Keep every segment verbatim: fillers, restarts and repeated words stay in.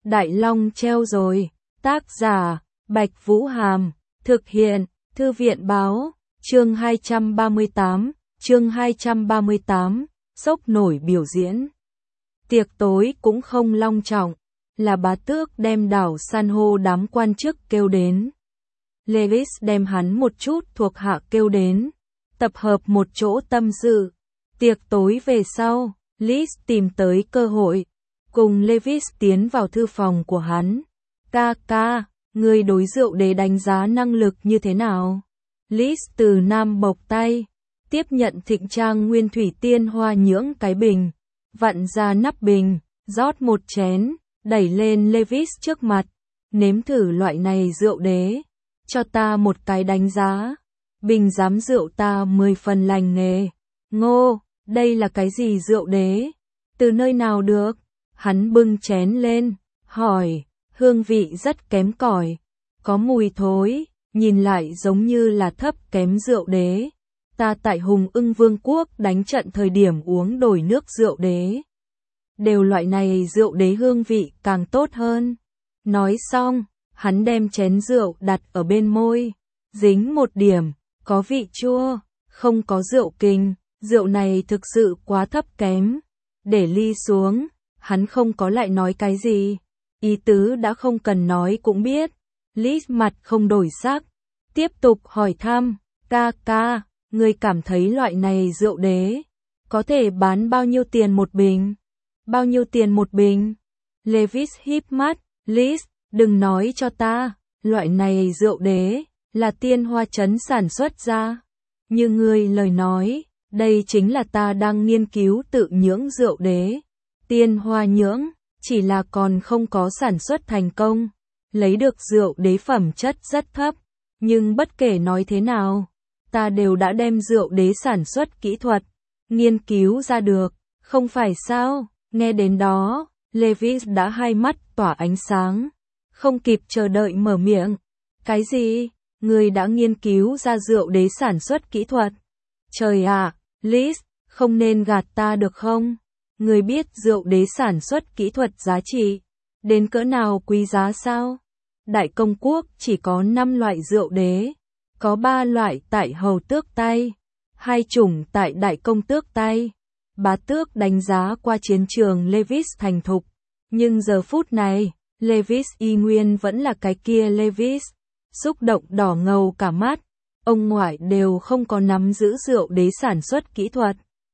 Đại Long treo rồi. Tác giả, Bạch Vũ Hàm. Thực hiện, Thư viện Báo. Chương hai trăm ba mươi tám. Chương hai trăm ba mươi tám. Sốc nổi biểu diễn. Tiệc tối cũng không long trọng. Là bá tước đem đảo san hô đám quan chức kêu đến. Lewis đem hắn một chút thuộc hạ kêu đến. Tập hợp một chỗ tâm sự. Tiệc tối về sau, Liz tìm tới cơ hội. Cùng Lewis tiến vào thư phòng của hắn. Ca ca, người đối rượu đế đánh giá năng lực như thế nào? Liz từ nam bộc tay. Tiếp nhận thịnh trang nguyên thủy tiên hoa nhưỡng cái bình. Vặn ra nắp bình, rót một chén, đẩy lên Lewis trước mặt. Nếm thử loại này rượu đế. Cho ta một cái đánh giá. Bình giám rượu ta mười phần lành nghề. Ngô, đây là cái gì rượu đế? Từ nơi nào được? Hắn bưng chén lên, hỏi, hương vị rất kém cỏi, có mùi thối, nhìn lại giống như là thấp kém rượu đế. Ta tại Hùng Ưng Vương quốc đánh trận thời điểm uống đổi nước rượu đế. Đều loại này rượu đế hương vị càng tốt hơn. Nói xong, hắn đem chén rượu đặt ở bên môi, dính một điểm, có vị chua, không có rượu kinh, rượu này thực sự quá thấp kém. Để ly xuống, hắn không có lại nói cái gì, ý tứ đã không cần nói cũng biết. Liz mặt không đổi sắc, tiếp tục hỏi thăm, ca ca, ngươi cảm thấy loại này rượu đế, có thể bán bao nhiêu tiền một bình? Bao nhiêu tiền một bình? Lewis híp mắt, Liz, đừng nói cho ta, loại này rượu đế, là tiên hoa trấn sản xuất ra. Như ngươi lời nói, đây chính là ta đang nghiên cứu tự nhưỡng rượu đế. Tiên hoa nhưỡng, chỉ là còn không có sản xuất thành công. Lấy được rượu đế phẩm chất rất thấp. Nhưng bất kể nói thế nào, ta đều đã đem rượu đế sản xuất kỹ thuật, nghiên cứu ra được, không phải sao? Nghe đến đó, Lewis đã hai mắt tỏa ánh sáng. Không kịp chờ đợi mở miệng. Cái gì? Người đã nghiên cứu ra rượu đế sản xuất kỹ thuật? Trời ạ, Liz, không nên gạt ta được không? Người biết rượu đế sản xuất kỹ thuật giá trị đến cỡ nào quý giá sao? Đại công quốc chỉ có năm loại rượu đế, có ba loại tại hầu tước tay, hai chủng tại đại công tước tay. Bá tước đánh giá qua chiến trường Lewis thành thục, nhưng giờ phút này, Lewis y nguyên vẫn là cái kia Lewis, xúc động đỏ ngầu cả mắt. Ông ngoại đều không có nắm giữ rượu đế sản xuất kỹ thuật.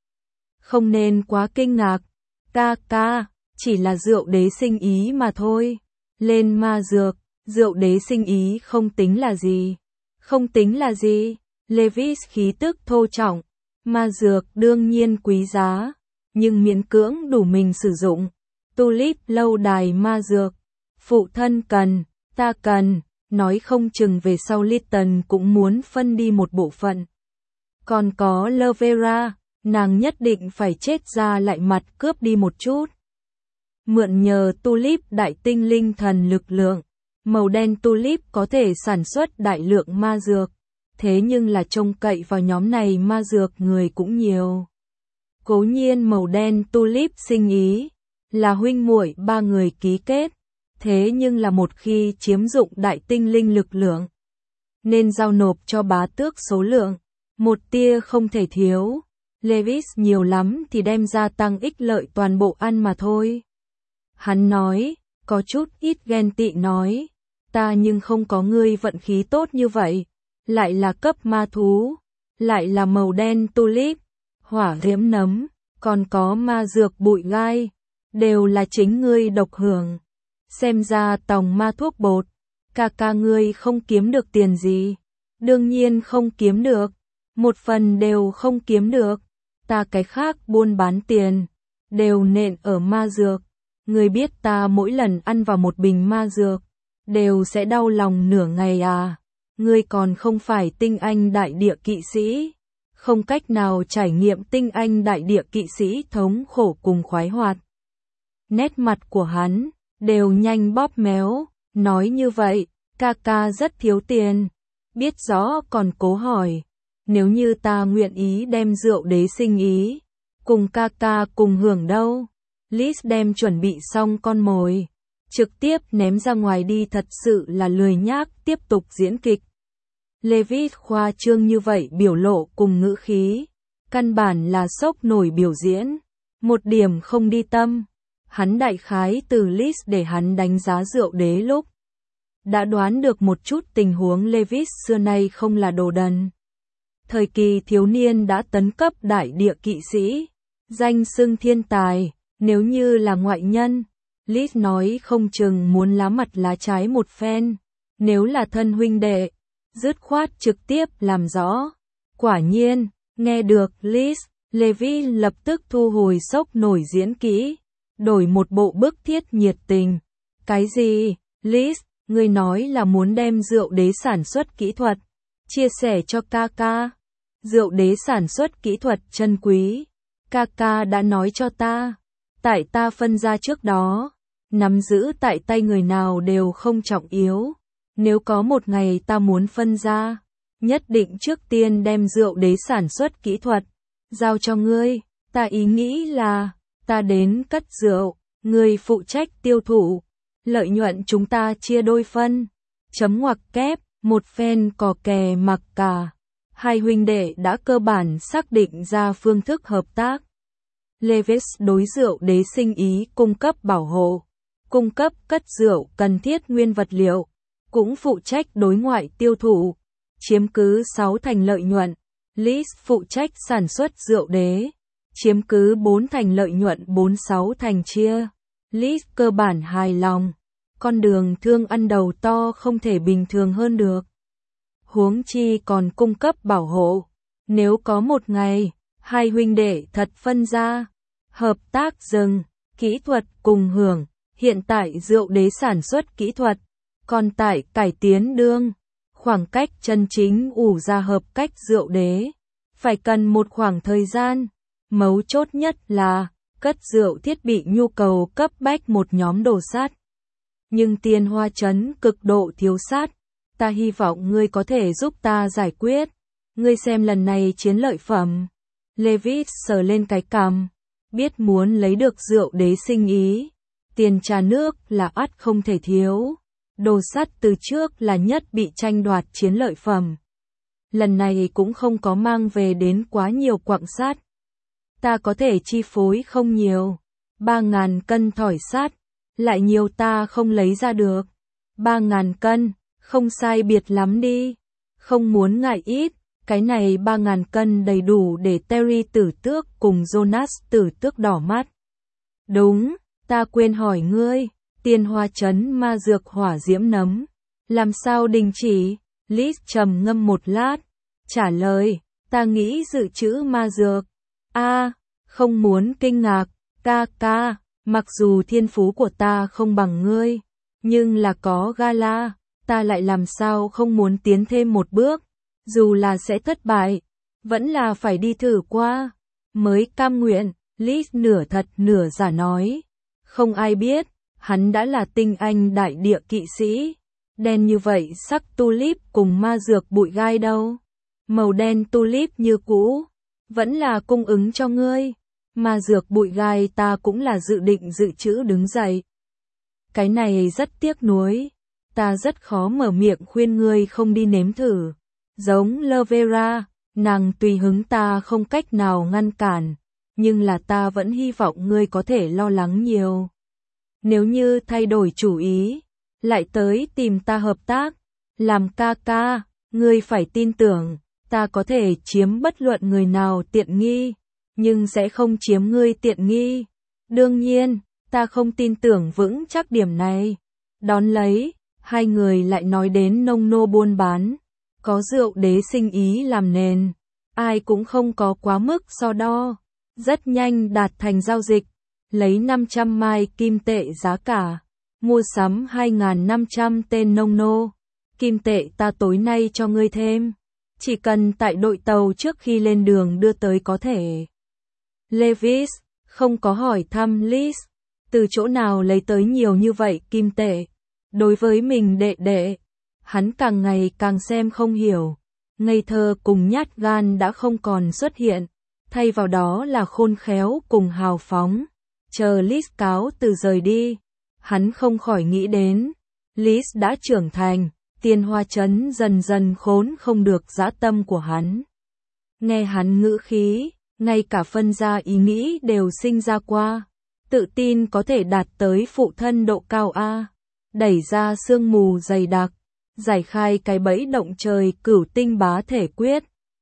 Không nên quá kinh ngạc. Ca ca, chỉ là rượu đế sinh ý mà thôi. Lên ma dược, rượu đế sinh ý không tính là gì. Không tính là gì? Lewis khí tức thô trọng. Ma dược đương nhiên quý giá, nhưng miễn cưỡng đủ mình sử dụng. Tulip lâu đài ma dược. Phụ thân cần, ta cần. Nói không chừng về sau Litton cũng muốn phân đi một bộ phận. Còn có Lovera, nàng nhất định phải chết ra lại mặt cướp đi một chút. Mượn nhờ tulip đại tinh linh thần lực lượng, màu đen tulip có thể sản xuất đại lượng ma dược, thế nhưng là trông cậy vào nhóm này ma dược người cũng nhiều. Cố nhiên màu đen tulip sinh ý, là huynh muội ba người ký kết. Thế nhưng là một khi chiếm dụng đại tinh linh lực lượng, nên giao nộp cho bá tước số lượng, một tia không thể thiếu. Lewis nhiều lắm thì đem ra tăng ích lợi toàn bộ ăn mà thôi. Hắn nói, có chút ít ghen tị nói, ta nhưng không có ngươi vận khí tốt như vậy, lại là cấp ma thú, lại là màu đen tulip, hỏa diễm nấm, còn có ma dược bụi gai, đều là chính ngươi độc hưởng. Xem ra tòng ma thuốc bột, ca ca ngươi không kiếm được tiền gì. Đương nhiên không kiếm được, một phần đều không kiếm được. Ta cái khác buôn bán tiền, đều nện ở ma dược. Ngươi biết ta mỗi lần ăn vào một bình ma dược, đều sẽ đau lòng nửa ngày à. Ngươi còn không phải tinh anh đại địa kỵ sĩ, không cách nào trải nghiệm tinh anh đại địa kỵ sĩ thống khổ cùng khoái hoạt. Nét mặt của hắn đều nhanh bóp méo, nói như vậy, ca ca rất thiếu tiền, biết rõ còn cố hỏi, nếu như ta nguyện ý đem rượu đế sinh ý, cùng ca ca cùng hưởng đâu? Liz đem chuẩn bị xong con mồi, trực tiếp ném ra ngoài đi, thật sự là lười nhác tiếp tục diễn kịch. Levis khoa trương như vậy biểu lộ cùng ngữ khí, căn bản là sốc nổi biểu diễn, một điểm không đi tâm. Hắn đại khái từ list để hắn đánh giá Rượu Đế lúc đã đoán được một chút tình huống. Levis xưa nay không là đồ đần. Thời kỳ thiếu niên đã tấn cấp đại địa kỵ sĩ, danh xưng thiên tài, nếu như là ngoại nhân, List nói không chừng muốn lá mặt lá trái một phen, nếu là thân huynh đệ, dứt khoát trực tiếp làm rõ. Quả nhiên, nghe được List, Levi lập tức thu hồi sốc nổi diễn kỹ, đổi một bộ bức thiết nhiệt tình. Cái gì? List, ngươi nói là muốn đem Rượu Đế sản xuất kỹ thuật chia sẻ cho ca ca. Rượu Đế sản xuất kỹ thuật chân quý, ca ca đã nói cho ta, tại ta phân ra trước đó, nắm giữ tại tay người nào đều không trọng yếu. Nếu có một ngày ta muốn phân ra, nhất định trước tiên đem Rượu Đế sản xuất kỹ thuật giao cho ngươi. Ta ý nghĩ là, ta đến cất rượu, ngươi phụ trách tiêu thụ, lợi nhuận chúng ta chia đôi phân. Chấm ngoặc kép, một phen cò kè mặc cả. Hai huynh đệ đã cơ bản xác định ra phương thức hợp tác. Levis đối Rượu Đế sinh ý cung cấp bảo hộ, cung cấp cất rượu cần thiết nguyên vật liệu, cũng phụ trách đối ngoại tiêu thụ, chiếm cứ sáu thành lợi nhuận. List phụ trách sản xuất Rượu Đế, chiếm cứ bốn thành lợi nhuận, bốn sáu thành chia. List cơ bản hài lòng, con đường thương ăn đầu to không thể bình thường hơn được. Huống chi còn cung cấp bảo hộ, nếu có một ngày, hai huynh đệ thật phân ra, hợp tác dừng, kỹ thuật cùng hưởng, hiện tại Rượu Đế sản xuất kỹ thuật, còn tại cải tiến đương, khoảng cách chân chính ủ ra hợp cách Rượu Đế, phải cần một khoảng thời gian, mấu chốt nhất là, cất rượu thiết bị nhu cầu cấp bách một nhóm đồ sắt. Nhưng Tiên Hoa Trấn cực độ thiếu sắt, ta hy vọng ngươi có thể giúp ta giải quyết, ngươi xem lần này chiến lợi phẩm. Levis sờ lên cái cằm, biết muốn lấy được Rượu Đế sinh ý, tiền trà nước là ắt không thể thiếu. Đồ sắt từ trước là nhất bị tranh đoạt chiến lợi phẩm. Lần này cũng không có mang về đến quá nhiều quặng sắt. Ta có thể chi phối không nhiều. Ba ngàn cân thỏi sắt, lại nhiều ta không lấy ra được. Ba ngàn cân, không sai biệt lắm đi. Không muốn ngại ít, cái này ba ngàn cân đầy đủ để Terry Tử Tước cùng Jonas Tử Tước đỏ mắt. Đúng, ta quên hỏi ngươi. Tiên Hoa Trấn ma dược hỏa diễm nấm, làm sao đình chỉ? List trầm ngâm một lát, trả lời, ta nghĩ dự trữ ma dược. A, không muốn kinh ngạc, ca ca, mặc dù thiên phú của ta không bằng ngươi, nhưng là có gala, ta lại làm sao không muốn tiến thêm một bước, dù là sẽ thất bại, vẫn là phải đi thử qua, mới cam nguyện. List nửa thật nửa giả nói, không ai biết. Hắn đã là tinh anh đại địa kỵ sĩ, đen như vậy sắc tulip cùng ma dược bụi gai đâu. Màu đen tulip như cũ, vẫn là cung ứng cho ngươi, ma dược bụi gai ta cũng là dự định dự trữ. Đứng dậy. Cái này rất tiếc nuối, ta rất khó mở miệng khuyên ngươi không đi nếm thử. Giống Lovera, nàng tùy hứng ta không cách nào ngăn cản, nhưng là ta vẫn hy vọng ngươi có thể lo lắng nhiều. Nếu như thay đổi chủ ý, lại tới tìm ta hợp tác, làm ca ca, ngươi phải tin tưởng, ta có thể chiếm bất luận người nào tiện nghi, nhưng sẽ không chiếm ngươi tiện nghi. Đương nhiên, ta không tin tưởng vững chắc điểm này. Đón lấy, hai người lại nói đến nông nô buôn bán, có Rượu Đế sinh ý làm nền, ai cũng không có quá mức so đo, rất nhanh đạt thành giao dịch. Lấy năm trăm mai kim tệ giá cả, mua sắm hai nghìn năm trăm tên nông nô. Kim tệ ta tối nay cho ngươi thêm, chỉ cần tại đội tàu trước khi lên đường đưa tới có thể. Levis không có hỏi thăm List, từ chỗ nào lấy tới nhiều như vậy kim tệ. Đối với mình đệ đệ, hắn càng ngày càng xem không hiểu, ngây thơ cùng nhát gan đã không còn xuất hiện, thay vào đó là khôn khéo cùng hào phóng. Chờ List cáo từ rời đi, hắn không khỏi nghĩ đến. Lis đã trưởng thành, Tiên Hoa Trấn dần dần khốn không được dã tâm của hắn. Nghe hắn ngữ khí, ngay cả phân ra ý nghĩ đều sinh ra qua. Tự tin có thể đạt tới phụ thân độ cao A. Đẩy ra sương mù dày đặc, giải khai cái bẫy động trời cửu tinh bá thể quyết.